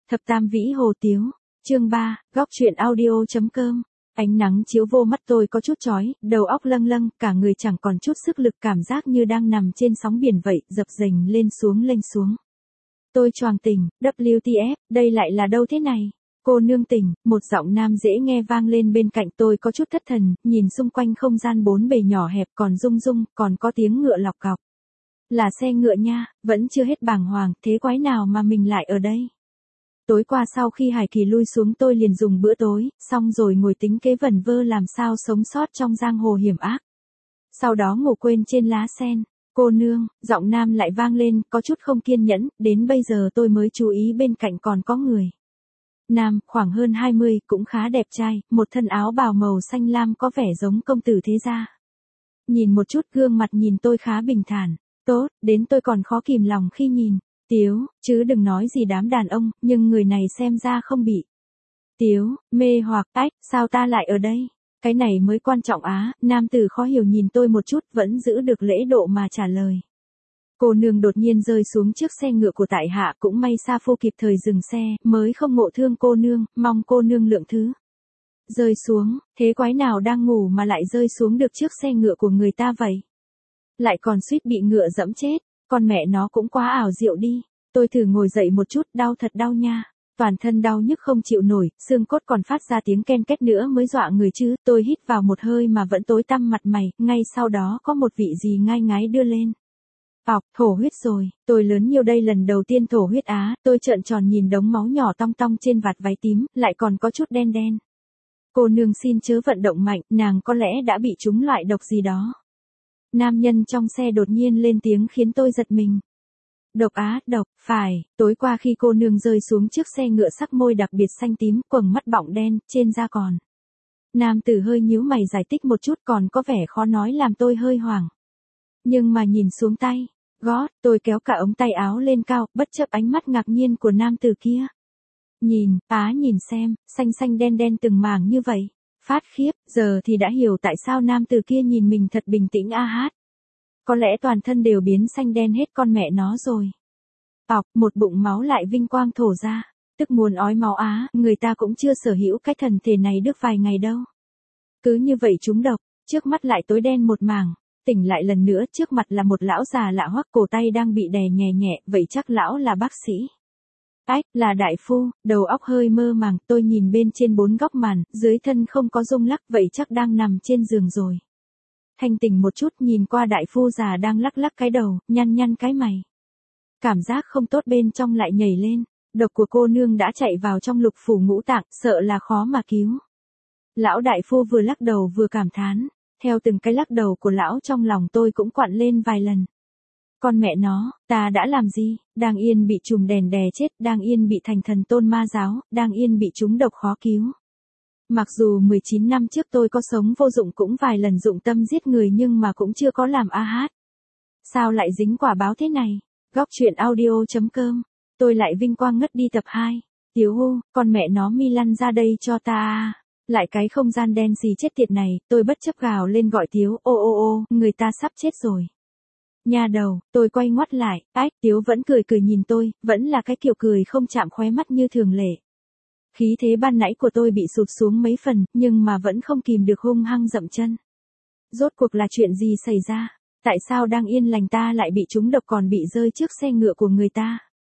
Thập Tam Vĩ Hồ Tiếu, chương 3, góc truyện audio.com. Ánh nắng chiếu vô mắt tôi có chút chói, đầu óc lâng lâng, cả người chẳng còn chút sức lực, cảm giác như đang nằm trên sóng biển vậy, dập dềnh lên xuống lênh xuống. Tôi choàng tỉnh, WTF, đây lại là đâu thế này? Cô nương tỉnh, một giọng nam dễ nghe vang lên bên cạnh. Tôi có chút thất thần, nhìn xung quanh không gian bốn bề nhỏ hẹp còn rung rung, còn có tiếng ngựa lọc cọc. Là xe ngựa nha, vẫn chưa hết bàng hoàng, thế quái nào mà mình lại ở đây? Tối qua sau khi Hải Kỳ lui xuống tôi liền dùng bữa tối, xong rồi ngồi tính kế vẩn vơ làm sao sống sót trong giang hồ hiểm ác. Sau đó ngủ quên trên lá sen. Cô nương, giọng nam lại vang lên, có chút không kiên nhẫn, đến bây giờ tôi mới chú ý bên cạnh còn có người. Nam, khoảng hơn 20, cũng khá đẹp trai, một thân áo bào màu xanh lam có vẻ giống công tử thế gia. Nhìn một chút gương mặt nhìn tôi khá bình thản, tốt, đến tôi còn khó kìm lòng khi nhìn. Tiếu, chứ đừng nói gì đám đàn ông, nhưng người này xem ra không bị. Tiếu, mê hoặc, ách, sao ta lại ở đây? Cái này mới quan trọng á, nam tử khó hiểu nhìn tôi một chút vẫn giữ được lễ độ mà trả lời. Cô nương đột nhiên rơi xuống trước xe ngựa của tại hạ, cũng may Sa Phu kịp thời dừng xe, mới không ngộ thương cô nương, mong cô nương lượng thứ. Rơi xuống, thế quái nào đang ngủ mà lại rơi xuống được trước xe ngựa của người ta vậy? Lại còn suýt bị ngựa dẫm chết. Con mẹ nó cũng quá ảo diệu đi. Tôi thử ngồi dậy một chút, đau thật đau nha. Toàn thân đau nhức không chịu nổi, xương cốt còn phát ra tiếng ken két nữa mới dọa người chứ. Tôi hít vào một hơi mà vẫn tối tăm mặt mày, ngay sau đó có một vị gì ngai ngái đưa lên. Thổ huyết rồi, tôi lớn nhiều đây lần đầu tiên thổ huyết á. Tôi trợn tròn nhìn đống máu nhỏ tong tong trên vạt váy tím, lại còn có chút đen đen. Cô nương xin chớ vận động mạnh, nàng có lẽ đã bị trúng loại độc gì đó. Nam nhân trong xe đột nhiên lên tiếng khiến tôi giật mình. Độc á, độc, phải, tối qua khi cô nương rơi xuống trước xe ngựa sắc môi đặc biệt xanh tím, quầng mắt bọng đen, trên da còn. Nam tử hơi nhíu mày giải thích một chút còn có vẻ khó nói làm tôi hơi hoảng. Nhưng mà nhìn xuống tay, gót, tôi kéo cả ống tay áo lên cao, bất chấp ánh mắt ngạc nhiên của nam tử kia. Nhìn xem, xanh xanh đen đen từng mảng như vậy. Phát khiếp, giờ thì đã hiểu tại sao nam tử kia nhìn mình thật bình tĩnh a hát. Có lẽ toàn thân đều biến xanh đen hết con mẹ nó rồi. Một bụng máu lại vinh quang thổ ra, tức muốn ói máu á, người ta cũng chưa sở hữu cái thần thể này được vài ngày đâu. Cứ như vậy trúng độc, trước mắt lại tối đen một mảng, tỉnh lại lần nữa trước mặt là một lão già lạ hoắc, cổ tay đang bị đè nhẹ nhẹ, vậy chắc lão là bác sĩ. Là đại phu, đầu óc hơi mơ màng, tôi nhìn bên trên 4 góc màn, dưới thân không có rung lắc, vậy chắc đang nằm trên giường rồi. Thanh tỉnh một chút nhìn qua đại phu già đang lắc lắc cái đầu, nhăn nhăn cái mày. Cảm giác không tốt bên trong lại nhảy lên, độc của cô nương đã chạy vào trong lục phủ ngũ tạng, sợ là khó mà cứu. Lão đại phu vừa lắc đầu vừa cảm thán, theo từng cái lắc đầu của lão trong lòng tôi cũng quặn lên vài lần. Con mẹ nó, ta đã làm gì? Đang yên bị trùm đèn đè chết, đang yên bị thành thần tôn ma giáo, đang yên bị trúng độc khó cứu. Mặc dù 19 năm trước tôi có sống vô dụng cũng vài lần dụng tâm giết người nhưng mà cũng chưa có làm a hát. Sao lại dính quả báo thế này? Góc truyện audio.com. Tôi lại vinh quang ngất đi tập 2. Tiếu hu, con mẹ nó mi lăn ra đây cho ta. Lại cái không gian đen xì chết tiệt này, tôi bất chấp gào lên gọi Tiếu, ô, người ta sắp chết rồi. Nhà đầu, tôi quay ngoắt lại, Tiếu vẫn cười cười nhìn tôi, vẫn là cái kiểu cười không chạm khóe mắt như thường lệ. Khí thế ban nãy của tôi bị sụt xuống mấy phần, nhưng mà vẫn không kìm được hung hăng dậm chân. Rốt cuộc là chuyện gì xảy ra? Tại sao đang yên lành ta lại bị trúng độc còn bị rơi trước xe ngựa của người ta?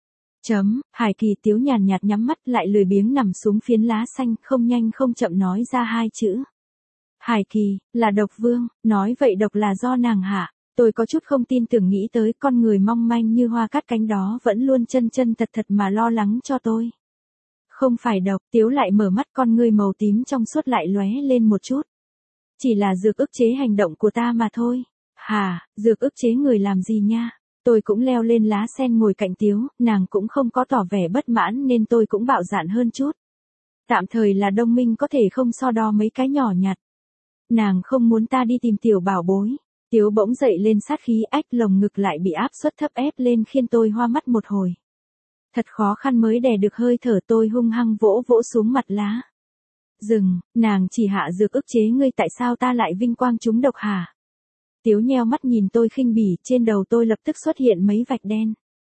Hải Kỳ Tiếu nhàn nhạt nhắm mắt lại lười biếng nằm xuống phiến lá xanh, không nhanh không chậm nói ra 2 chữ. Hải Kỳ, là độc vương, nói vậy độc là do nàng hạ. Tôi có chút không tin tưởng nghĩ tới con người mong manh như hoa cắt cánh đó vẫn luôn chân chân thật thật mà lo lắng cho tôi. Không phải độc, Tiếu lại mở mắt, con ngươi màu tím trong suốt lại lóe lên một chút. Chỉ là dược ức chế hành động của ta mà thôi. Dược ức chế người làm gì nha? Tôi cũng leo lên lá sen ngồi cạnh Tiếu, nàng cũng không có tỏ vẻ bất mãn nên tôi cũng bạo dạn hơn chút. Tạm thời là đồng minh có thể không so đo mấy cái nhỏ nhặt. Nàng không muốn ta đi tìm tiểu bảo bối. Tiếu bỗng dậy lên sát khí, lồng ngực lại bị áp suất thấp ép lên khiến tôi hoa mắt một hồi. Thật khó khăn mới đè được hơi thở, tôi hung hăng vỗ xuống mặt lá. Dừng, nàng chỉ hạ dược ức chế ngươi, tại sao ta lại vinh quang trúng độc hả? Tiếu nheo mắt nhìn tôi khinh bỉ, trên đầu tôi lập tức xuất hiện mấy vạch đen.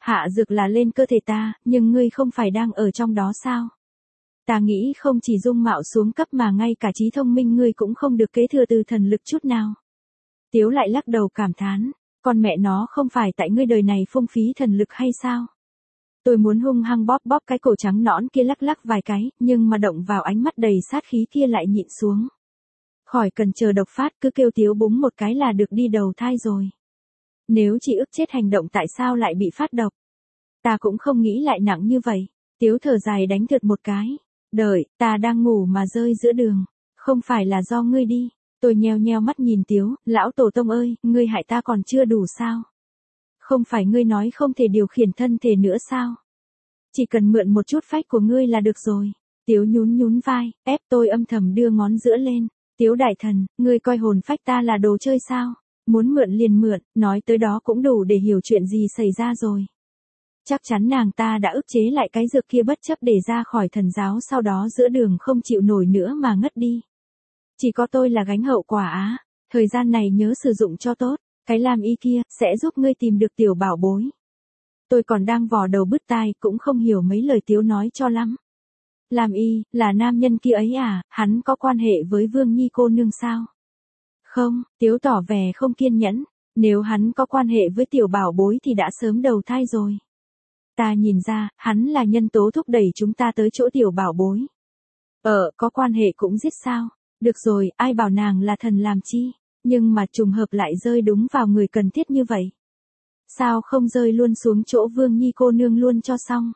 Hạ dược là lên cơ thể ta, nhưng ngươi không phải đang ở trong đó sao? Ta nghĩ không chỉ dung mạo xuống cấp mà ngay cả trí thông minh ngươi cũng không được kế thừa từ thần lực chút nào. Tiếu lại lắc đầu cảm thán, con mẹ nó không phải tại ngươi đời này phung phí thần lực hay sao? Tôi muốn hung hăng bóp bóp cái cổ trắng nõn kia lắc lắc vài cái, nhưng mà động vào ánh mắt đầy sát khí kia lại nhịn xuống. Khỏi cần chờ độc phát, cứ kêu Tiếu búng một cái là được đi đầu thai rồi. Nếu chỉ ức chết hành động tại sao lại bị phát độc? Ta cũng không nghĩ lại nặng như vậy. Tiếu thở dài đánh thượt một cái. Đợi, ta đang ngủ mà rơi giữa đường. Không phải là do ngươi đi. Tôi nheo nheo mắt nhìn Tiếu, lão tổ tông ơi, ngươi hại ta còn chưa đủ sao? Không phải ngươi nói không thể điều khiển thân thể nữa sao? Chỉ cần mượn một chút phách của ngươi là được rồi. Tiếu nhún nhún vai, ép tôi âm thầm đưa ngón giữa lên. Tiếu đại thần, ngươi coi hồn phách ta là đồ chơi sao? Muốn mượn liền mượn, nói tới đó cũng đủ để hiểu chuyện gì xảy ra rồi. Chắc chắn nàng ta đã ức chế lại cái dược kia bất chấp để ra khỏi thần giáo, sau đó giữa đường không chịu nổi nữa mà ngất đi. Chỉ có tôi là gánh hậu quả á, thời gian này nhớ sử dụng cho tốt, cái làm y kia sẽ giúp ngươi tìm được tiểu bảo bối. Tôi còn đang vò đầu bứt tai cũng không hiểu mấy lời Tiếu nói cho lắm. Làm y, là nam nhân kia ấy à, hắn có quan hệ với Vương Nhi cô nương sao? Không, Tiếu tỏ vẻ không kiên nhẫn, nếu hắn có quan hệ với tiểu bảo bối thì đã sớm đầu thai rồi. Ta nhìn ra, hắn là nhân tố thúc đẩy chúng ta tới chỗ tiểu bảo bối. Có quan hệ cũng giết sao? Được rồi, ai bảo nàng là thần làm chi? Nhưng mà trùng hợp lại rơi đúng vào người cần thiết như vậy. Sao không rơi luôn xuống chỗ Vương Nhi cô nương luôn cho xong?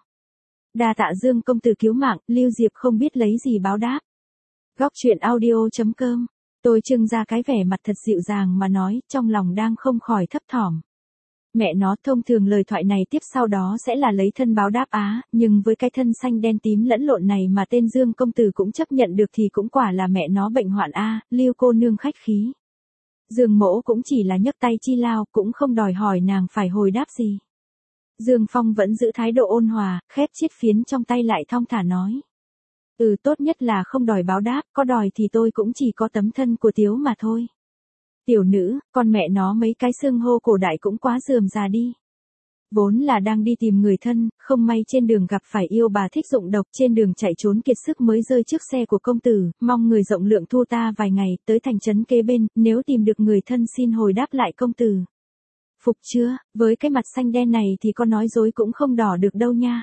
Đa tạ Dương công tử cứu mạng, Lưu Diệp không biết lấy gì báo đáp. Góc truyện audio.com. Tôi trưng ra cái vẻ mặt thật dịu dàng mà nói, trong lòng đang không khỏi thấp thỏm. Mẹ nó, thông thường lời thoại này tiếp sau đó sẽ là lấy thân báo đáp á, nhưng với cái thân xanh đen tím lẫn lộn này mà tên Dương công tử cũng chấp nhận được thì cũng quả là mẹ nó bệnh hoạn a. Lưu cô nương khách khí. Dương mỗ cũng chỉ là nhấc tay chi lao, cũng không đòi hỏi nàng phải hồi đáp gì. Dương Phong vẫn giữ thái độ ôn hòa, khép chiếc phiến trong tay lại thong thả nói. Tốt nhất là không đòi báo đáp, có đòi thì tôi cũng chỉ có tấm thân của Tiếu mà thôi. Tiểu nữ, con mẹ nó mấy cái xưng hô cổ đại cũng quá rườm rà đi. Vốn là đang đi tìm người thân, không may trên đường gặp phải yêu bà thích dụng độc, trên đường chạy trốn kiệt sức mới rơi trước xe của công tử, mong người rộng lượng thu ta vài ngày, tới thành trấn kế bên, nếu tìm được người thân xin hồi đáp lại công tử. Phục chưa, với cái mặt xanh đen này thì con nói dối cũng không đỏ được đâu nha.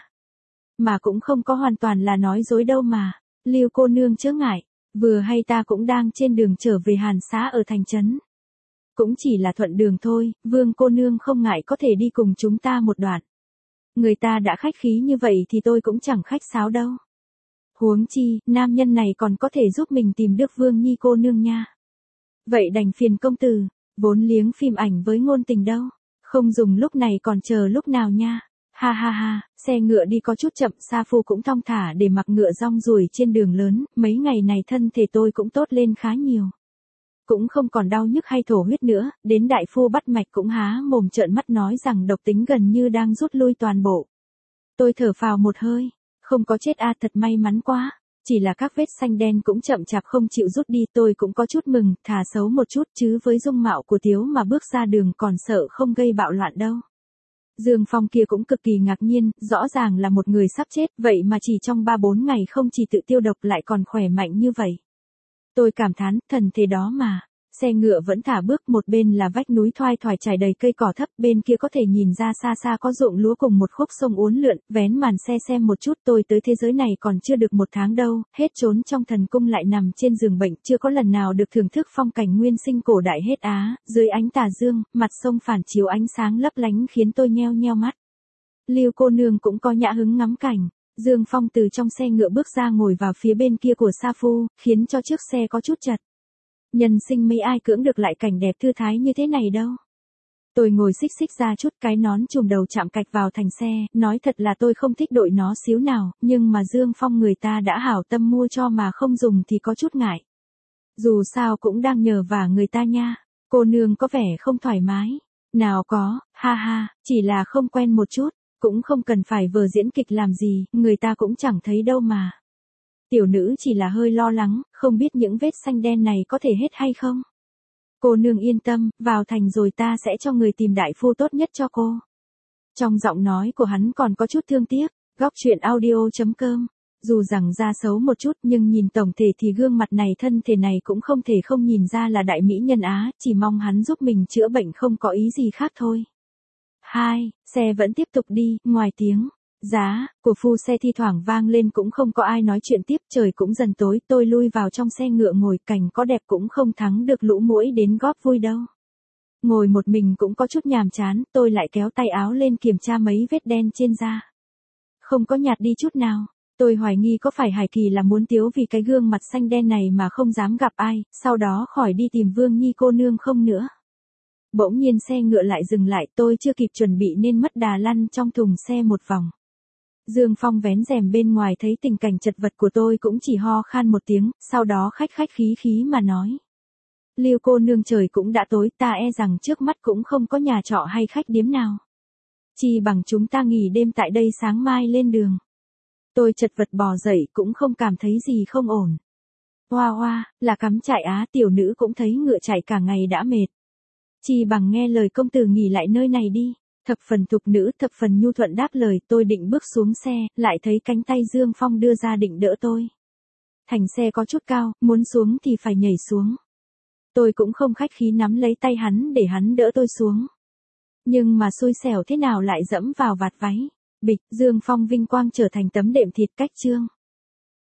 Mà cũng không có hoàn toàn là nói dối đâu mà, Lưu cô nương chớ ngại, vừa hay ta cũng đang trên đường trở về Hàn Xá ở thành trấn. Cũng chỉ là thuận đường thôi, Vương cô nương không ngại có thể đi cùng chúng ta một đoạn. Người ta đã khách khí như vậy thì tôi cũng chẳng khách sáo đâu. Huống chi, nam nhân này còn có thể giúp mình tìm được Vương Nhi cô nương nha. Vậy đành phiền công tử, vốn liếng phim ảnh với ngôn tình đâu, không dùng lúc này còn chờ lúc nào nha. Ha ha ha, xe ngựa đi có chút chậm, Sa Phu cũng thong thả để mặc ngựa rong ruổi trên đường lớn, mấy ngày này thân thể tôi cũng tốt lên khá nhiều. Cũng không còn đau nhức hay thổ huyết nữa, đến đại phu bắt mạch cũng há mồm trợn mắt nói rằng độc tính gần như đang rút lui toàn bộ. Tôi thở phào một hơi, không có chết a, thật may mắn quá, chỉ là các vết xanh đen cũng chậm chạp không chịu rút đi, tôi cũng có chút mừng, thà xấu một chút chứ với dung mạo của Tiếu mà bước ra đường còn sợ không gây bạo loạn đâu. Dương Phong kia cũng cực kỳ ngạc nhiên, rõ ràng là một người sắp chết, vậy mà chỉ trong 3-4 ngày không chỉ tự tiêu độc lại còn khỏe mạnh như vậy. Tôi cảm thán, thần thế đó mà. Xe ngựa vẫn thả bước, một bên là vách núi thoai thoải trải đầy cây cỏ thấp, bên kia có thể nhìn ra xa xa có ruộng lúa cùng một khúc sông uốn lượn, vén màn xe xem một chút. Tôi tới thế giới này còn chưa được 1 tháng đâu, hết trốn trong thần cung lại nằm trên giường bệnh, chưa có lần nào được thưởng thức phong cảnh nguyên sinh cổ đại hết á. Dưới ánh tà dương, mặt sông phản chiếu ánh sáng lấp lánh khiến tôi nheo nheo mắt. Lưu cô nương cũng có nhã hứng ngắm cảnh. Dương Phong từ trong xe ngựa bước ra ngồi vào phía bên kia của Sa Phu, khiến cho chiếc xe có chút chật. Nhân sinh mấy ai cưỡng được lại cảnh đẹp thư thái như thế này đâu. Tôi ngồi xích xích ra chút, cái nón trùm đầu chạm cạch vào thành xe, nói thật là tôi không thích đội nó xíu nào, nhưng mà Dương Phong người ta đã hảo tâm mua cho mà không dùng thì có chút ngại. Dù sao cũng đang nhờ vả người ta nha, cô nương có vẻ không thoải mái. Nào có, ha ha, chỉ là không quen một chút, cũng không cần phải vờ diễn kịch làm gì, người ta cũng chẳng thấy đâu mà. Tiểu nữ chỉ là hơi lo lắng, không biết những vết xanh đen này có thể hết hay không. Cô nương yên tâm, vào thành rồi ta sẽ cho người tìm đại phu tốt nhất cho cô. Trong giọng nói của hắn còn có chút thương tiếc. Góc chuyện audio.com. Dù rằng da xấu một chút nhưng nhìn tổng thể thì gương mặt này thân thể này cũng không thể không nhìn ra là đại mỹ nhân Á, chỉ mong hắn giúp mình chữa bệnh không có ý gì khác thôi. 2. Xe vẫn tiếp tục đi, ngoài tiếng giá của phu xe thi thoảng vang lên cũng không có ai nói chuyện tiếp, trời cũng dần tối, tôi lui vào trong xe ngựa ngồi, cảnh có đẹp cũng không thắng được lũ muỗi đến góp vui đâu. Ngồi một mình cũng có chút nhàm chán, tôi lại kéo tay áo lên kiểm tra mấy vết đen trên da. Không có nhạt đi chút nào. Tôi hoài nghi có phải Hải Kỳ là muốn tiếu vì cái gương mặt xanh đen này mà không dám gặp ai, sau đó khỏi đi tìm Vương Nhi cô nương không nữa. Bỗng nhiên xe ngựa lại dừng lại, tôi chưa kịp chuẩn bị nên mất đà lăn trong thùng xe một vòng. Dương Phong vén rèm bên ngoài thấy tình cảnh chật vật của tôi cũng chỉ ho khan một tiếng, sau đó khách khách khí khí mà nói. Lưu cô nương, trời cũng đã tối, ta e rằng trước mắt cũng không có nhà trọ hay khách điếm nào. Chỉ bằng chúng ta nghỉ đêm tại đây, sáng mai lên đường. Tôi chật vật bò dậy cũng không cảm thấy gì không ổn. Hoa hoa, là cắm trại Á, tiểu nữ cũng thấy ngựa chạy cả ngày đã mệt. Chỉ bằng nghe lời công tử nghỉ lại nơi này đi. Thập phần thục nữ, thập phần nhu thuận đáp lời, tôi định bước xuống xe, lại thấy cánh tay Dương Phong đưa ra định đỡ tôi. Thành xe có chút cao, muốn xuống thì phải nhảy xuống. Tôi cũng không khách khí nắm lấy tay hắn để hắn đỡ tôi xuống. Nhưng mà xui xẻo thế nào lại dẫm vào vạt váy. Bịch, Dương Phong vinh quang trở thành tấm đệm thịt cách chương.